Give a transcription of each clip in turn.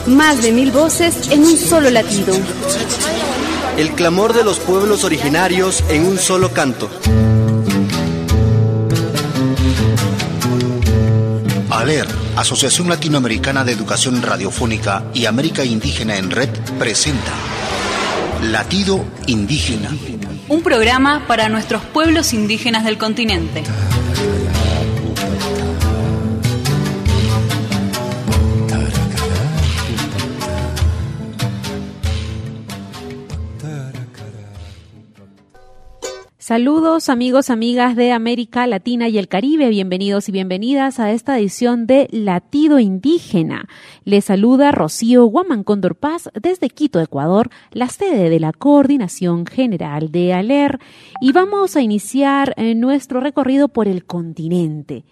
Más de 1000 voces en un solo latido. El clamor de los pueblos originarios en un solo canto. ALER, Asociación Latinoamericana de Educación Radiofónica y América Indígena en Red, presenta Latido Indígena. Un programa para nuestros pueblos indígenas del continente. Saludos amigos, amigas de América Latina y el Caribe, bienvenidos y bienvenidas a esta edición de Latido Indígena. Les saluda Rocío Guamán Cóndor Paz desde Quito, Ecuador, la sede de la Coordinación General de ALER, y vamos a iniciar nuestro recorrido por el continente.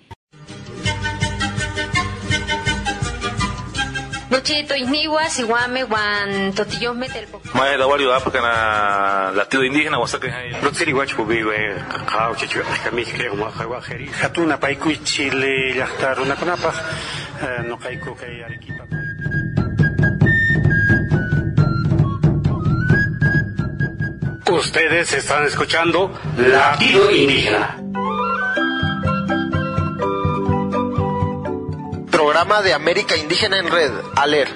Nochito isniwa siwame wan totillos metelpo. Mae da wario África na Latido Indígena wasaka hay. Rotsiri wachu biwe kakao chichu kamik creo ma khawajeri. Hatuna paiku Chile yahtaruna kunapa no kaiku kai Arequipa. Ustedes están escuchando Latido Indígena. Programa de América Indígena en Red, ALER.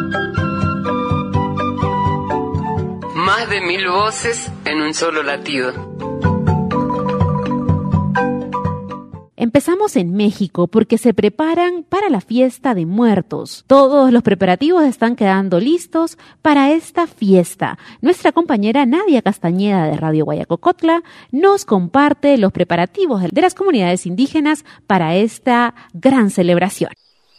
Más de 1000 voces en un solo latido. Empezamos en México porque se preparan para la fiesta de muertos. Todos los preparativos están quedando listos para esta fiesta. Nuestra compañera Nadia Castañeda de Radio Guayacocotla nos comparte los preparativos de las comunidades indígenas para esta gran celebración.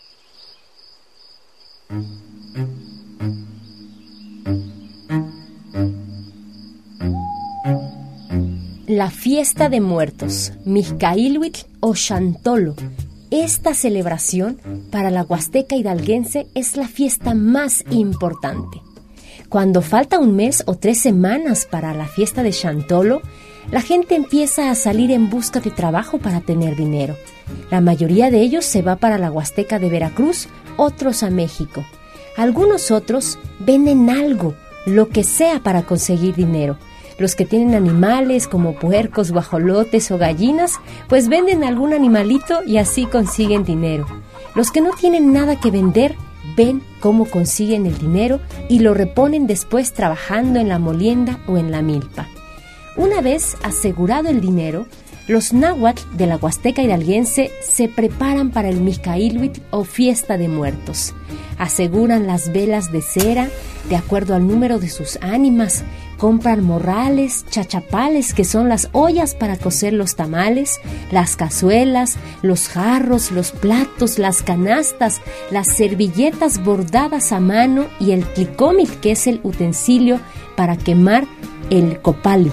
La fiesta de muertos, Mixcaílhuitl o Xantolo. Esta celebración para la Huasteca hidalguense es la fiesta más importante. Cuando falta un mes o 3 semanas para la fiesta de Xantolo, la gente empieza a salir en busca de trabajo para tener dinero. La mayoría de ellos se va para la Huasteca de Veracruz, otros a México. Algunos otros venden algo, lo que sea para conseguir dinero. Los que tienen animales como puercos, guajolotes o gallinas, pues venden algún animalito y así consiguen dinero. Los que no tienen nada que vender, ven cómo consiguen el dinero y lo reponen después trabajando en la molienda o en la milpa. Una vez asegurado el dinero, los náhuatl de la Huasteca hidalguense se preparan para el Mixcaílhuitl o fiesta de muertos. Aseguran las velas de cera de acuerdo al número de sus ánimas, compran morrales, chachapales, que son las ollas para cocer los tamales, las cazuelas, los jarros, los platos, las canastas, las servilletas bordadas a mano y el tlicómil, que es el utensilio para quemar el copali.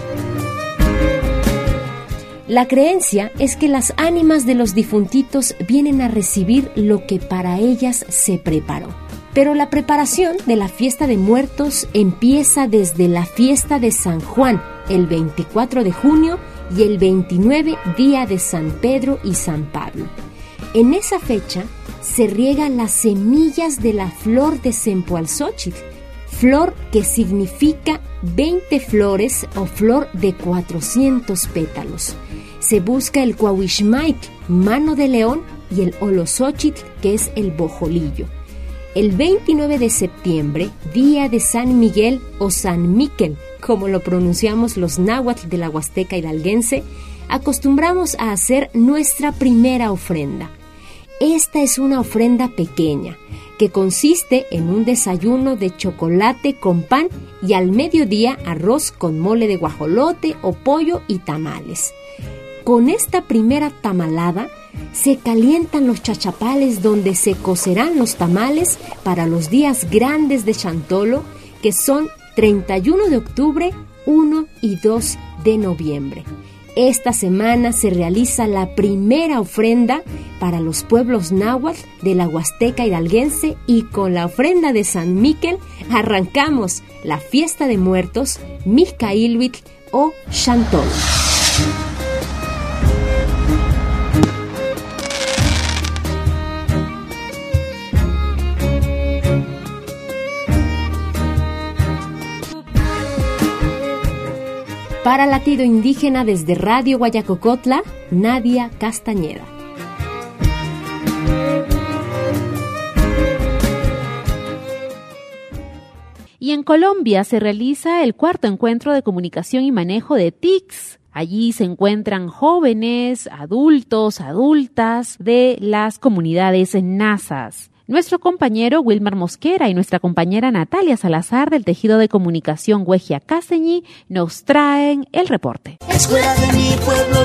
La creencia es que las ánimas de los difuntitos vienen a recibir lo que para ellas se preparó. Pero la preparación de la fiesta de muertos empieza desde la fiesta de San Juan, el 24 de junio, y el 29, día de San Pedro y San Pablo. En esa fecha se riegan las semillas de la flor de Cempoalxóchitl, flor que significa 20 flores o flor de 400 pétalos. Se busca el Cuauhixmaic, mano de león, y el Oloxóchitl, que es el bojolillo. El 29 de septiembre, día de San Miguel o San Miquel, como lo pronunciamos los náhuatl de la Huasteca hidalguense, acostumbramos a hacer nuestra primera ofrenda. Esta es una ofrenda pequeña, que consiste en un desayuno de chocolate con pan y al mediodía arroz con mole de guajolote o pollo y tamales. Con esta primera tamalada se calientan los chachapales donde se cocerán los tamales para los días grandes de Xantolo, que son 31 de octubre, 1 y 2 de noviembre. Esta semana se realiza la primera ofrenda para los pueblos náhuatl de la Huasteca hidalguense y con la ofrenda de San Miquel arrancamos la fiesta de muertos Mixcaílhuitl o Xantolo. Para Latido Indígena desde Radio Guayacocotla, Nadia Castañeda. Y en Colombia se realiza el cuarto encuentro de comunicación y manejo de TICs. Allí se encuentran jóvenes, adultos, adultas de las comunidades nasas. Nuestro compañero Wilmar Mosquera y nuestra compañera Natalia Salazar del Tejido de Comunicación Huejia Caseñí nos traen el reporte. Escuela de mi pueblo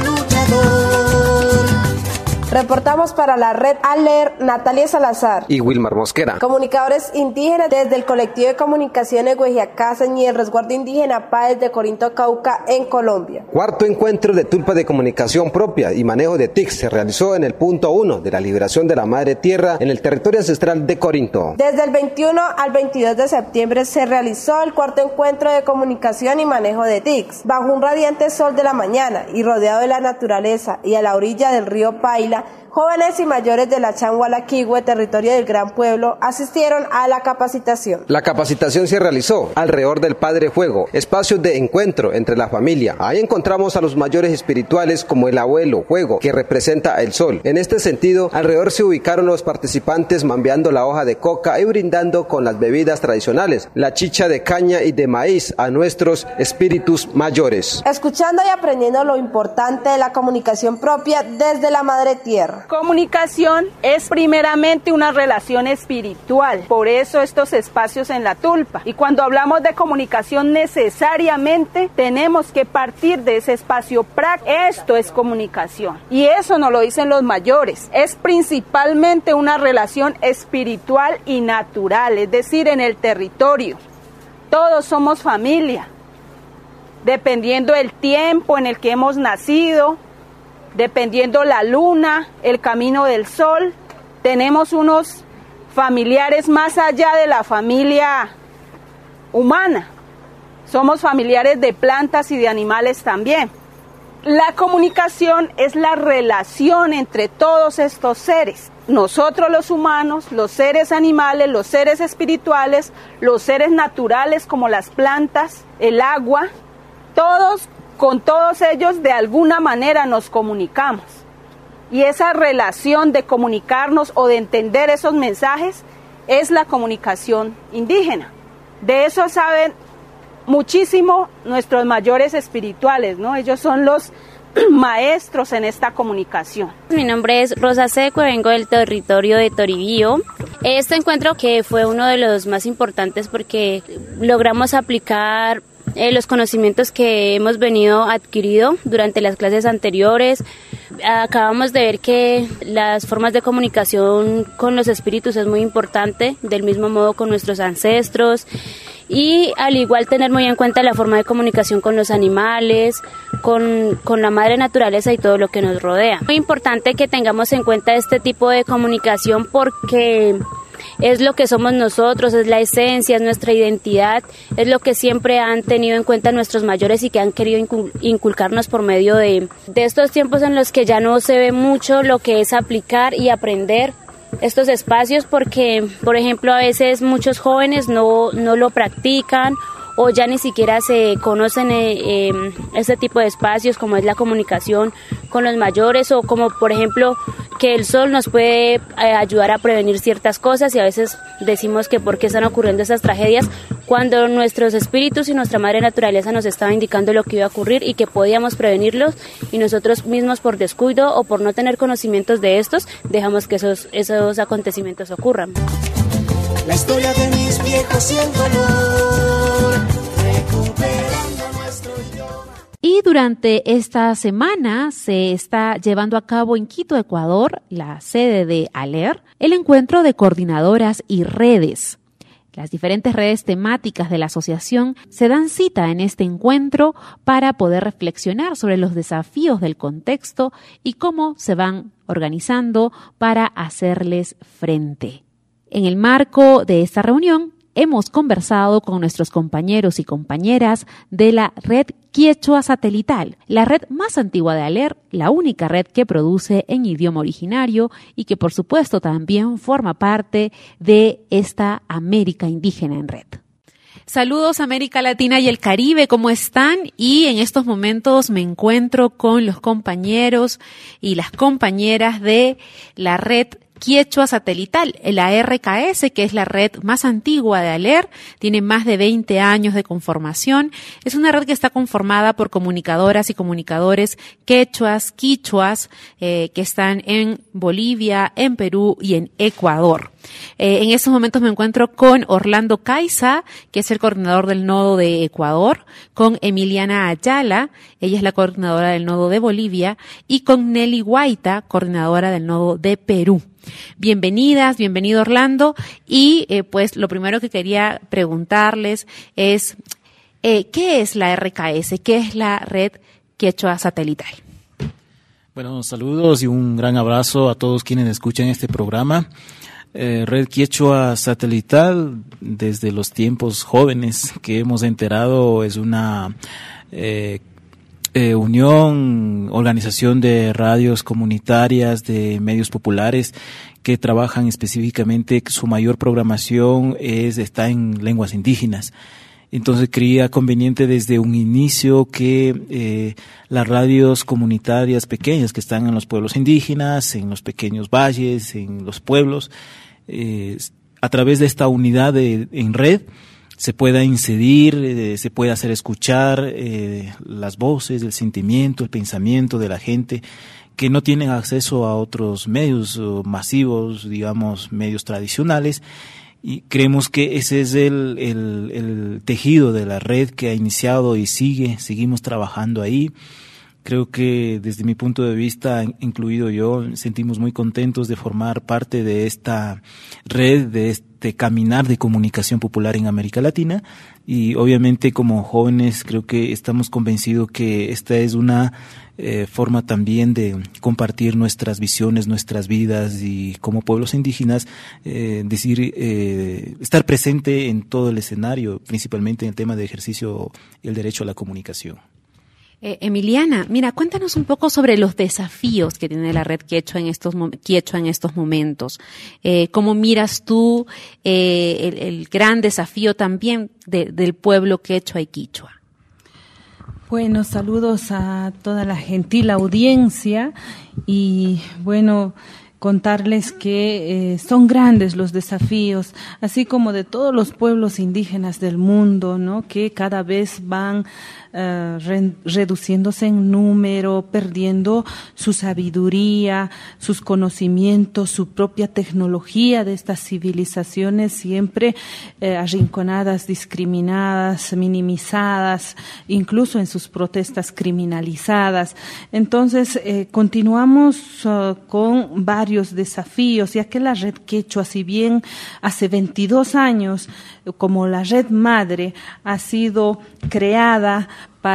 luchador. Reportamos para la red ALER Natalia Salazar y Wilmar Mosquera, comunicadores indígenas desde el colectivo de comunicaciones Huejiacasen y el resguardo indígena Páez de Corinto, Cauca, en Colombia. Cuarto encuentro de tulpa de comunicación propia y manejo de TIC se realizó en el punto 1 de la liberación de la Madre Tierra en el territorio ancestral de Corinto. Desde el 21 al 22 de septiembre se realizó el cuarto encuentro de comunicación y manejo de TICs. Bajo un radiante sol de la mañana y rodeado de la naturaleza y a la orilla del río Paila, jóvenes y mayores de la Changualaquihue, territorio del Gran Pueblo, asistieron a la capacitación. La capacitación se realizó alrededor del Padre Fuego, espacios de encuentro entre la familia. Ahí encontramos a los mayores espirituales como el abuelo Fuego, que representa el sol. En este sentido, alrededor se ubicaron los participantes mambeando la hoja de coca y brindando con las bebidas tradicionales, la chicha de caña y de maíz a nuestros espíritus mayores. Escuchando y aprendiendo lo importante de la comunicación propia desde la Madre Tierra. Comunicación es primeramente una relación espiritual, por eso estos espacios en la tulpa. Y cuando hablamos de comunicación necesariamente tenemos que partir de ese espacio práctico. Esto es comunicación y eso nos lo dicen los mayores. Es principalmente una relación espiritual y natural, es decir, en el territorio. Todos somos familia, dependiendo del tiempo en el que hemos nacido, dependiendo la luna, el camino del sol, tenemos unos familiares más allá de la familia humana. Somos familiares de plantas y de animales también. La comunicación es la relación entre todos estos seres. Nosotros los humanos, los seres animales, los seres espirituales, los seres naturales como las plantas, el agua, todos con todos ellos de alguna manera nos comunicamos. Y esa relación de comunicarnos o de entender esos mensajes es la comunicación indígena. De eso saben muchísimo nuestros mayores espirituales, ¿no? Ellos son los maestros en esta comunicación. Mi nombre es Rosa Seco, vengo del territorio de Toribío. Este encuentro que fue uno de los más importantes porque logramos aplicar los conocimientos que hemos venido adquirido durante las clases anteriores. Acabamos de ver que las formas de comunicación con los espíritus es muy importante, del mismo modo con nuestros ancestros, y al igual tener muy en cuenta la forma de comunicación con los animales, con la madre naturaleza y todo lo que nos rodea. Muy importante que tengamos en cuenta este tipo de comunicación porque es lo que somos nosotros, es la esencia, es nuestra identidad, es lo que siempre han tenido en cuenta nuestros mayores y que han querido inculcarnos por medio de estos tiempos en los que ya no se ve mucho lo que es aplicar y aprender estos espacios porque, por ejemplo, a veces muchos jóvenes no lo practican o ya ni siquiera se conocen este tipo de espacios como es la comunicación con los mayores o como por ejemplo que el sol nos puede ayudar a prevenir ciertas cosas y a veces decimos que por qué están ocurriendo esas tragedias cuando nuestros espíritus y nuestra madre naturaleza nos estaba indicando lo que iba a ocurrir y que podíamos prevenirlos y nosotros mismos por descuido o por no tener conocimientos de estos dejamos que esos acontecimientos ocurran. La historia de mis viejos y el dolor, recuperando nuestro idioma. Y durante esta semana se está llevando a cabo en Quito, Ecuador, la sede de ALER, el encuentro de coordinadoras y redes. Las diferentes redes temáticas de la asociación se dan cita en este encuentro para poder reflexionar sobre los desafíos del contexto y cómo se van organizando para hacerles frente. En el marco de esta reunión, hemos conversado con nuestros compañeros y compañeras de la red Quiechua Satelital, la red más antigua de ALER, la única red que produce en idioma originario y que por supuesto también forma parte de esta América Indígena en Red. Saludos América Latina y el Caribe, ¿cómo están? Y en estos momentos me encuentro con los compañeros y las compañeras de la red Quechua Satelital, la RKS, que es la red más antigua de ALER, tiene más de 20 años de conformación. Es una red que está conformada por comunicadoras y comunicadores quechuas, quichuas, que están en Bolivia, en Perú y en Ecuador. En estos momentos me encuentro con Orlando Caiza, que es el coordinador del nodo de Ecuador, con Emiliana Ayala, ella es la coordinadora del nodo de Bolivia, y con Nelly Guaita, coordinadora del nodo de Perú. Bienvenidas, bienvenido Orlando, y pues lo primero que quería preguntarles es, ¿qué es la RKS? ¿Qué es la red Quechua Satelital? Bueno, saludos y un gran abrazo a todos quienes escuchan este programa. Red Quechua Satelital, desde los tiempos jóvenes que hemos enterado, es una organización de radios comunitarias, de medios populares que trabajan específicamente, su mayor programación está en lenguas indígenas. Entonces creía conveniente desde un inicio que las radios comunitarias pequeñas que están en los pueblos indígenas, en los pequeños valles, en los pueblos, a través de esta unidad en red, se pueda incidir, se pueda hacer escuchar las voces, el sentimiento, el pensamiento de la gente que no tienen acceso a otros medios masivos, digamos, medios tradicionales. Y creemos que ese es el tejido de la red que ha iniciado y seguimos trabajando ahí. Creo que desde mi punto de vista, incluido yo, sentimos muy contentos de formar parte de esta red, de este caminar de comunicación popular en América Latina. Y obviamente como jóvenes creo que estamos convencidos que esta es una forma también de compartir nuestras visiones, nuestras vidas, y como pueblos indígenas estar presente en todo el escenario, principalmente en el tema de ejercicio y el derecho a la comunicación. Emiliana, mira, cuéntanos un poco sobre los desafíos que tiene la red Quechua en estos momentos. ¿Cómo miras tú el gran desafío también del pueblo quechua y quichua? Bueno, saludos a toda la gentil audiencia y bueno, contarles que son grandes los desafíos, así como de todos los pueblos indígenas del mundo, ¿no? Que cada vez van reduciéndose en número, perdiendo su sabiduría, sus conocimientos, su propia tecnología de estas civilizaciones siempre arrinconadas, discriminadas, minimizadas, incluso en sus protestas criminalizadas. Entonces, continuamos con varios desafíos, ya que la red quechua, si bien hace 22 años, como la red madre, ha sido creada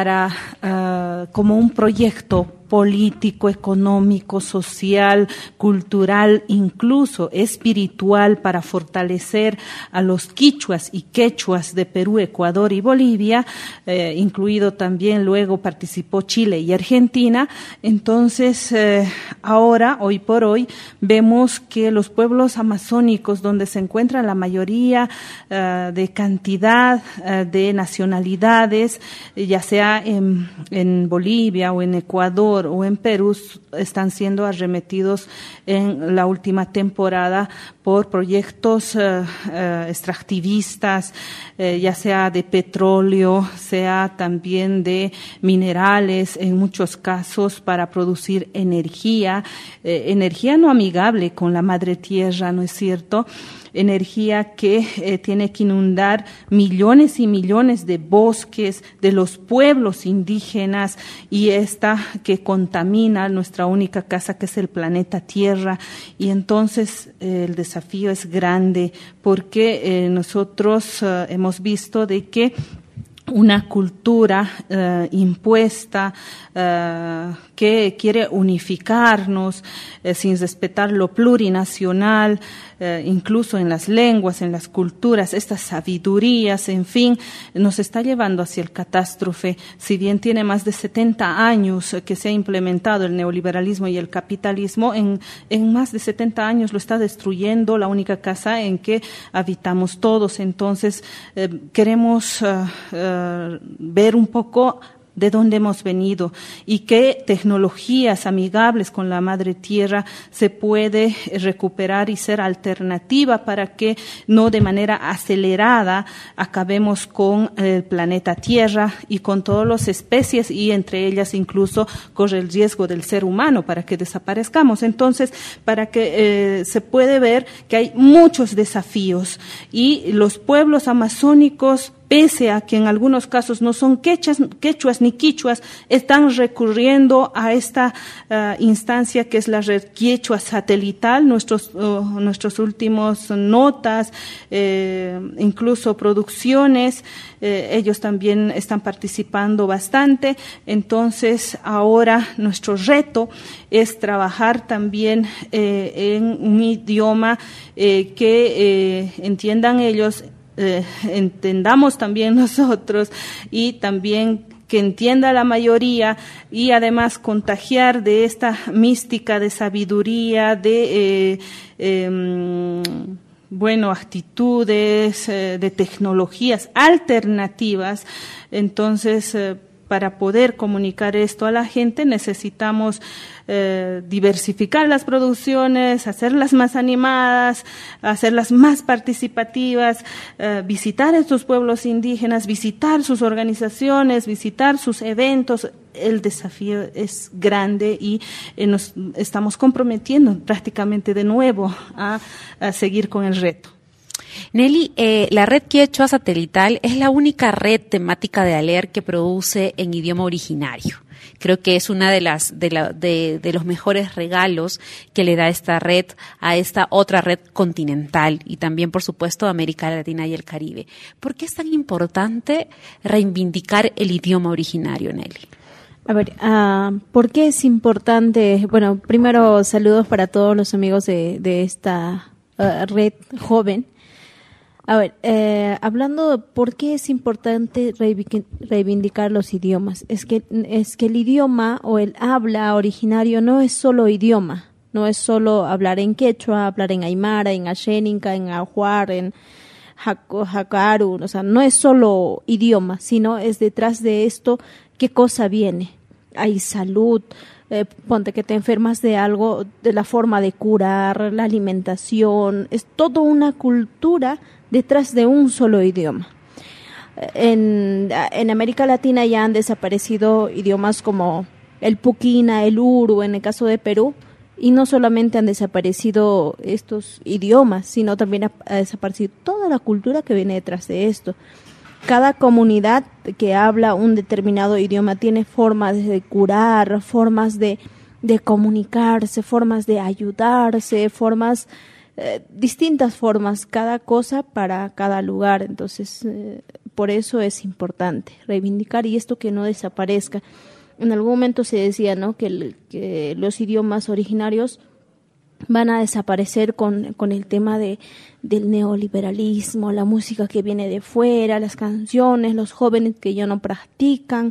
como un proyecto político, económico, social, cultural, incluso espiritual, para fortalecer a los quichuas y quechuas de Perú, Ecuador y Bolivia, incluido también luego participó Chile y Argentina. Entonces, ahora, hoy por hoy, vemos que los pueblos amazónicos, donde se encuentra la mayoría de cantidad de nacionalidades, ya sea en Bolivia o en Ecuador o en Perú, están siendo arremetidos en la última temporada por proyectos extractivistas, ya sea de petróleo, sea también de minerales, en muchos casos para producir energía no amigable con la madre tierra, ¿no es cierto? Energía que tiene que inundar millones y millones de bosques de los pueblos indígenas, y esta que contamina nuestra única casa, que es el planeta Tierra. Y entonces el desafío es grande, porque nosotros hemos visto de que una cultura impuesta que quiere unificarnos sin respetar lo plurinacional, incluso en las lenguas, en las culturas, estas sabidurías, en fin, nos está llevando hacia el catástrofe. Si bien tiene más de 70 años que se ha implementado el neoliberalismo y el capitalismo, en más de 70 años lo está destruyendo la única casa en que habitamos todos. Entonces, queremos ver un poco de dónde hemos venido y qué tecnologías amigables con la madre tierra se puede recuperar y ser alternativa para que no de manera acelerada acabemos con el planeta Tierra y con todas las especies, y entre ellas incluso corre el riesgo del ser humano para que desaparezcamos. Entonces, para que se puede ver que hay muchos desafíos, y los pueblos amazónicos, pese a que en algunos casos no son quechuas ni quichuas, están recurriendo a esta instancia que es la red quechua satelital. Nuestros últimos notas, incluso producciones, ellos también están participando bastante. Entonces, ahora nuestro reto es trabajar también en un idioma que entiendan ellos, entendamos también nosotros, y también que entienda la mayoría, y además contagiar de esta mística de sabiduría, de actitudes, de tecnologías alternativas. Entonces, para poder comunicar esto a la gente necesitamos diversificar las producciones, hacerlas más animadas, hacerlas más participativas, visitar a estos pueblos indígenas, visitar sus organizaciones, visitar sus eventos. El desafío es grande y nos estamos comprometiendo prácticamente de nuevo a seguir con el reto. Nelly, la red quechua satelital es la única red temática de ALER que produce en idioma originario. Creo que es una de los mejores regalos que le da esta red a esta otra red continental, y también, por supuesto, a América Latina y el Caribe. ¿Por qué es tan importante reivindicar el idioma originario, Nelly? A ver, ¿por qué es importante? Bueno, primero saludos para todos los amigos de esta red joven. A ver, hablando de por qué es importante reivindicar los idiomas, es que el idioma o el habla originario no es solo idioma, no es solo hablar en quechua, hablar en aymara, en axénica, en ajuar, en jacaru, o sea, no es solo idioma, sino es detrás de esto qué cosa viene. Hay salud, ponte que te enfermas de algo, de la forma de curar, la alimentación, es toda una cultura detrás de un solo idioma. En América Latina ya han desaparecido idiomas como el puquina, el uru, en el caso de Perú, y no solamente han desaparecido estos idiomas, sino también ha desaparecido toda la cultura que viene detrás de esto. Cada comunidad que habla un determinado idioma tiene formas de curar, formas de comunicarse, formas de ayudarse, distintas formas, cada cosa para cada lugar. Entonces, por eso es importante reivindicar y esto que no desaparezca. En algún momento se decía, ¿no?, que los idiomas originarios van a desaparecer con el tema del neoliberalismo, la música que viene de fuera, las canciones, los jóvenes que ya no practican,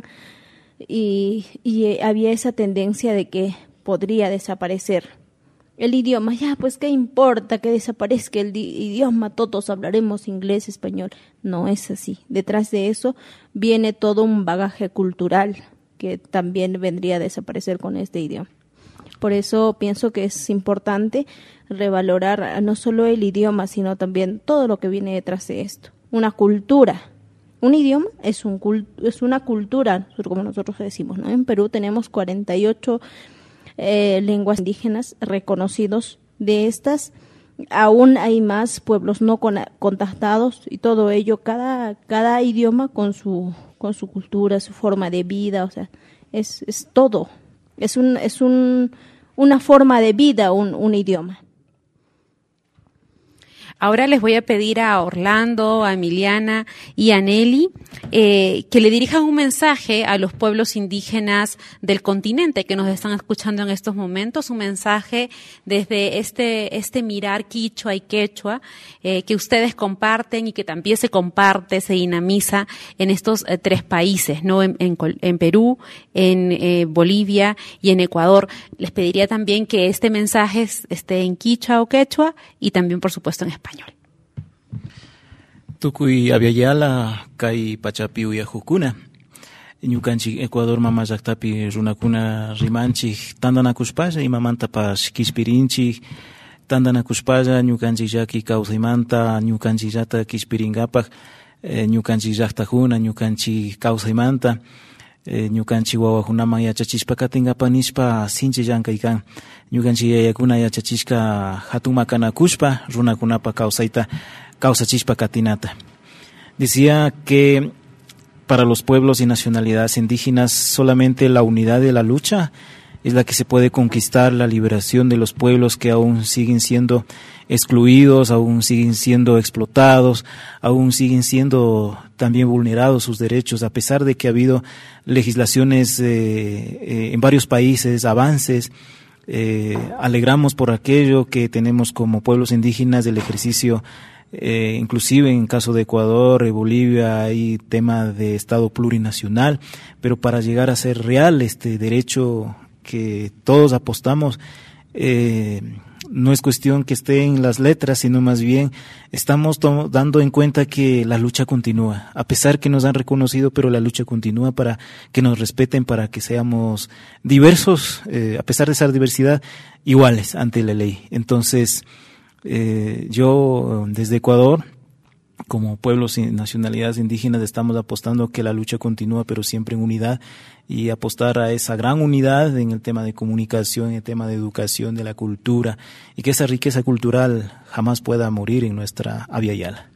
y había esa tendencia de que podría desaparecer el idioma. Ya, pues, ¿qué importa que desaparezca el idioma? Todos hablaremos inglés, español. No es así. Detrás de eso viene todo un bagaje cultural que también vendría a desaparecer con este idioma. Por eso pienso que es importante revalorar no solo el idioma, sino también todo lo que viene detrás de esto. Una cultura. Un idioma es una cultura, como nosotros decimos, ¿no? En Perú tenemos 48 lenguas indígenas reconocidos. De estas, aún hay más pueblos no contactados, y todo ello, cada idioma con su cultura, su forma de vida, o sea, es todo. Es una forma de vida, un idioma. Ahora les voy a pedir a Orlando, a Emiliana y a Nelly que le dirijan un mensaje a los pueblos indígenas del continente que nos están escuchando en estos momentos, un mensaje desde este mirar quichua y quechua que ustedes comparten y que también se comparte, se dinamiza en estos 3 países, ¿no? En Perú, en Bolivia y en Ecuador. Les pediría también que este mensaje esté en quichua o quechua y también, por supuesto, en español. Tukuy avyayala kay pachapi uyakukuna. Ñukanchik Ecuador mama llaqtapi runakuna rimanchik tandanakushpalla imamantapas kishpirinchik, tandanakushpalla ñukanchik llaki kawsaymanta ñukanchikllata kishpirinkapaq ñukanchik llaqtakuna ñukanchik kawsaymanta ñukanchik wawakunaman yachachishpa katinkapak nishpa sinchi llankay kan. Ñukanchik yayakuna yachachishka hatun makanakushpa runakunapa kawsachishpa katinata. Decía que para los pueblos y nacionalidades indígenas solamente la unidad de la lucha es la que se puede conquistar la liberación de los pueblos que aún siguen siendo excluidos, aún siguen siendo explotados, aún siguen siendo también vulnerados sus derechos, a pesar de que ha habido legislaciones en varios países, avances. Alegramos por aquello que tenemos como pueblos indígenas del ejercicio, inclusive en caso de Ecuador, Bolivia, hay tema de Estado plurinacional, pero para llegar a ser real este derecho que todos apostamos, no es cuestión que esté en las letras, sino más bien estamos dando en cuenta que la lucha continúa, a pesar que nos han reconocido, pero la lucha continúa para que nos respeten, para que seamos diversos, a pesar de esa diversidad, iguales ante la ley. Entonces, yo desde Ecuador, como pueblos y nacionalidades indígenas, estamos apostando que la lucha continúa, pero siempre en unidad, y apostar a esa gran unidad en el tema de comunicación, en el tema de educación, de la cultura, y que esa riqueza cultural jamás pueda morir en nuestra Avyayala.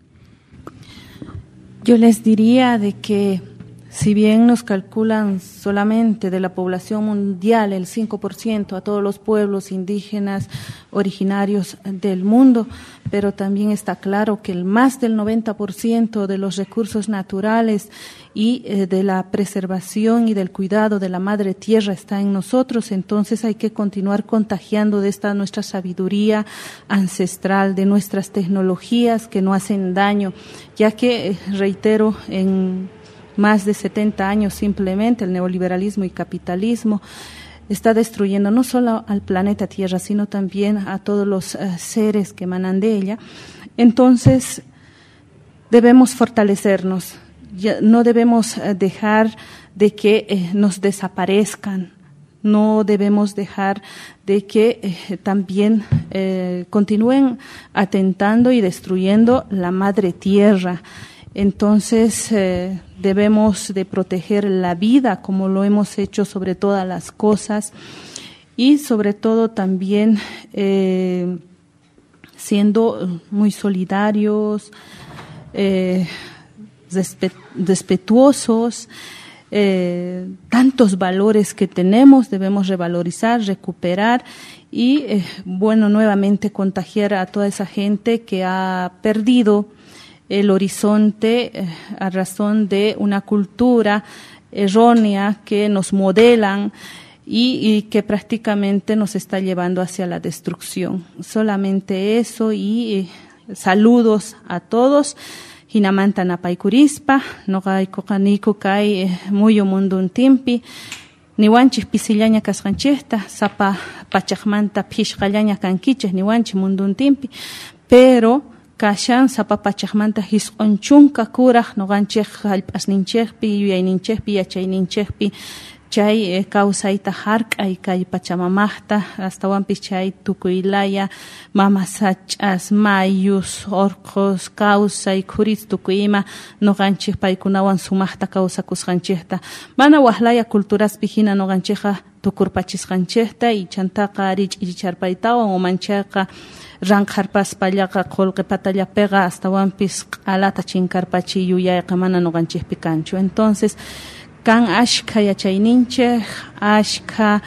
Yo les diría de que si bien nos calculan solamente de la población mundial el 5% a todos los pueblos indígenas originarios del mundo, pero también está claro que el más del 90% de los recursos naturales y de la preservación y del cuidado de la madre tierra está en nosotros. Entonces hay que continuar contagiando de esta nuestra sabiduría ancestral, de nuestras tecnologías que no hacen daño, ya que, reitero, en más de 70 años simplemente el neoliberalismo y capitalismo está destruyendo no solo al planeta Tierra, sino también a todos los seres que emanan de ella. Entonces, debemos fortalecernos, no debemos dejar de que nos desaparezcan, no debemos dejar de que también continúen atentando y destruyendo la madre Tierra. Entonces debemos de proteger la vida como lo hemos hecho sobre todas las cosas, y sobre todo también siendo muy solidarios, respetuosos. Tantos valores que tenemos debemos revalorizar, recuperar y nuevamente contagiar a toda esa gente que ha perdido el horizonte a razón de una cultura errónea que nos modelan y que prácticamente nos está llevando hacia la destrucción. Solamente eso, y saludos a todos. Hinamanta napaykurispa, noqaykuqaniku kay muyu munduntinpi, niwanchik pisillaña kasqanchikta, sapa pachaqmanta phishqallaña kankichik niwanchik munduntinpi, pero kashan sapa pachaqmanta hisq'unchunqa kuraq nuqanchik hallp'asninchikpi, yuyayninchikpi, yachayninchikpi chay kawsayta hark'ay kay pachamamaqta, astawanpis chay tukuylaya mama sach'as, mayus, orqos, kawsay, khuris tukuy ima nuqanchik paykunawan sumaqta kawsakusqanchikta. Mana wahlaya culturaspi hina nuqanchikqa tukurpachisqanchikta y chantaqa rich'icharpaytawan umanchayqa ranqharpaspallaqa qullqi patallapiqa astawanpis q'alata chinkarpachi yuyayqa mana nuqanchikpi kanchu. Entonces kan ashka yachayninchik, ashka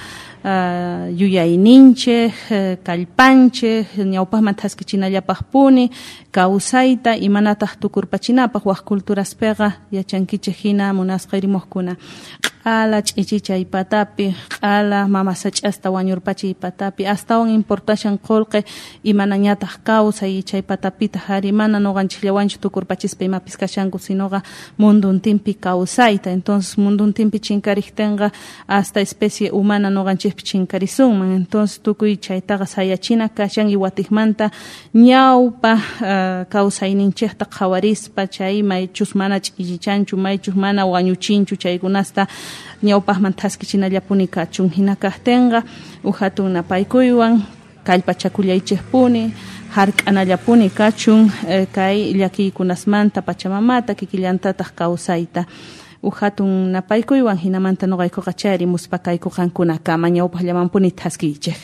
yuyayninchej, kallpanchej, ñawpajman taskichinallapaj puni, kawsayta imanataq tukurpachinapaj waq culturaspega yachankichej hina munasqa rimuqkuna. Q'ala ch'ichichay patapi, q'ala mama sach'asta wañurpachay patapi, astawan importashan qolqe imanañataq kawsay chay patapita hari mana nuqanchikllawanchu tukurpachispa imapis kashanku sinoqa munduntinpi kawsayta. Entonces munduntinpi chinkariktenqa hasta especie humana nuqanchikpi chinkarisunman. Entonces tukuy chaytaqa sayachina kashan iwatikmanta ñawpa kawsayninchikta qhawarispa chay maychus mana ch'illichanchu maychus mana wañuchinchu chaykunasta ñawpajman taskichinallapuni kachun. Hina kajtenqa uhatun napaykuywan kallpachakullaychikpuni hark'anallapuni kachun kay llakiykunasmanta pachamamata kikillantataq kawsayta uhatun napaykuywan hinamanta nuqaykuqa chayri muspakayku qankunakama ñawpajllamanpuni taskiychik.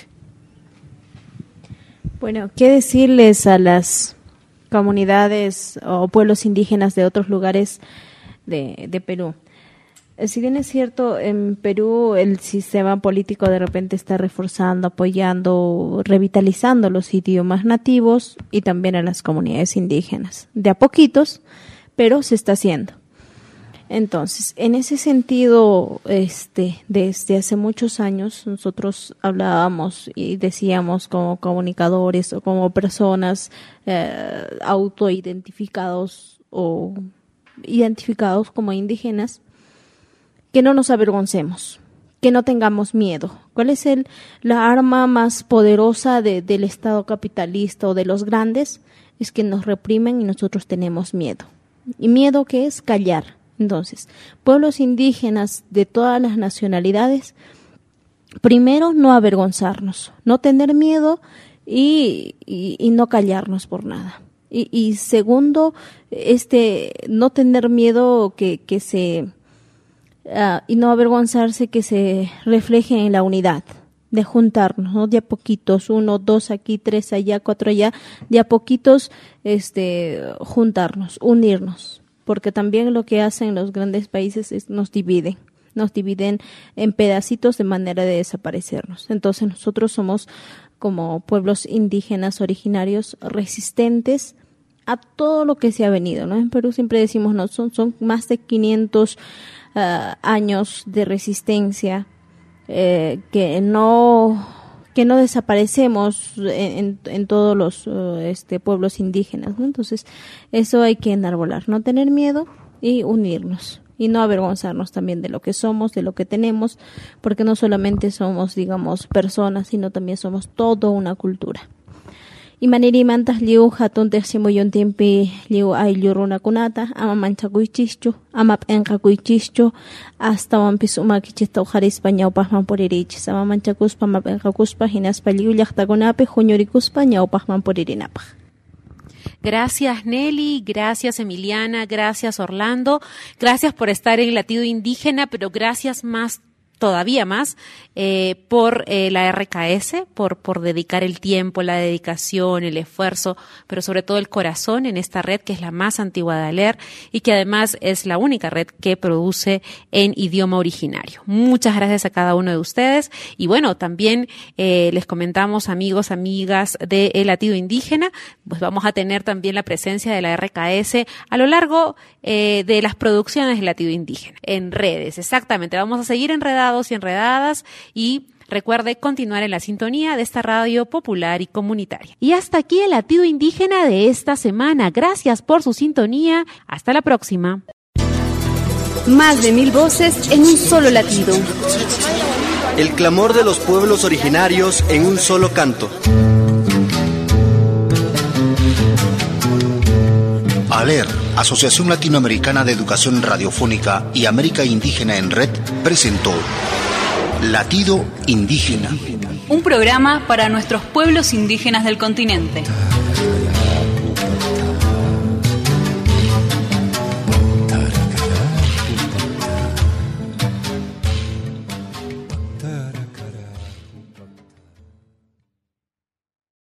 Bueno, ¿qué decirles a las comunidades o pueblos indígenas de otros lugares de Perú? Si bien es cierto, en Perú el sistema político de repente está reforzando, apoyando, revitalizando los idiomas nativos y también a las comunidades indígenas. De a poquitos, pero se está haciendo. Entonces, en ese sentido, desde hace muchos años nosotros hablábamos y decíamos como comunicadores o como personas autoidentificados o identificados como indígenas, que no nos avergoncemos, que no tengamos miedo. ¿Cuál es la arma más poderosa del Estado capitalista o de los grandes? Es que nos reprimen y nosotros tenemos miedo. ¿Y miedo qué es? Callar. Entonces, pueblos indígenas de todas las nacionalidades, primero no avergonzarnos, no tener miedo y no callarnos por nada. Y segundo, no tener miedo que se... y no avergonzarse que se refleje en la unidad, de juntarnos, ¿no? De a poquitos, 1, 2 aquí, 3 allá, 4 allá, de a poquitos juntarnos, unirnos, porque también lo que hacen los grandes países es nos dividen en pedacitos de manera de desaparecernos. Entonces nosotros somos como pueblos indígenas originarios resistentes a todo lo que se ha venido, ¿no? En Perú siempre decimos, no, son más de 500 años de resistencia que no desaparecemos en todos los pueblos indígenas, ¿no? Entonces eso hay que enarbolar, no tener miedo y unirnos y no avergonzarnos también de lo que somos, de lo que tenemos, porque no solamente somos, digamos, personas, sino también somos toda una cultura. Y maniri mantas liu hatun tersimuyon tiempi liu ay liuruna kunata ama manchakuychischu ama p'enqakuychischu hasta wampis umakichista ujarispa ñawpajman puririchis ama manchakuspa ama p'enqakuspa hinaspa liu llaqtakunapi huñurikuspa ñawpajman puririnapaj. Gracias Nelly, gracias Emiliana, gracias Orlando, gracias por estar en Latido Indígena, pero gracias todavía más por la RKS, por dedicar el tiempo, la dedicación, el esfuerzo, pero sobre todo el corazón en esta red que es la más antigua de ALER y que además es la única red que produce en idioma originario. Muchas gracias a cada uno de ustedes y bueno, también les comentamos amigos, amigas de El Latido Indígena, pues vamos a tener también la presencia de la RKS a lo largo de las producciones del Latido Indígena, en redes, exactamente, vamos a seguir enredados y enredadas y recuerde continuar en la sintonía de esta radio popular y comunitaria. Y hasta aquí el Latido Indígena de esta semana. Gracias por su sintonía. Hasta la próxima. Más de 1000 voces en un solo latido. El clamor de los pueblos originarios en un solo canto. ALER, Asociación Latinoamericana de Educación Radiofónica y América Indígena en Red, presentó Latido Indígena. Un programa para nuestros pueblos indígenas del continente.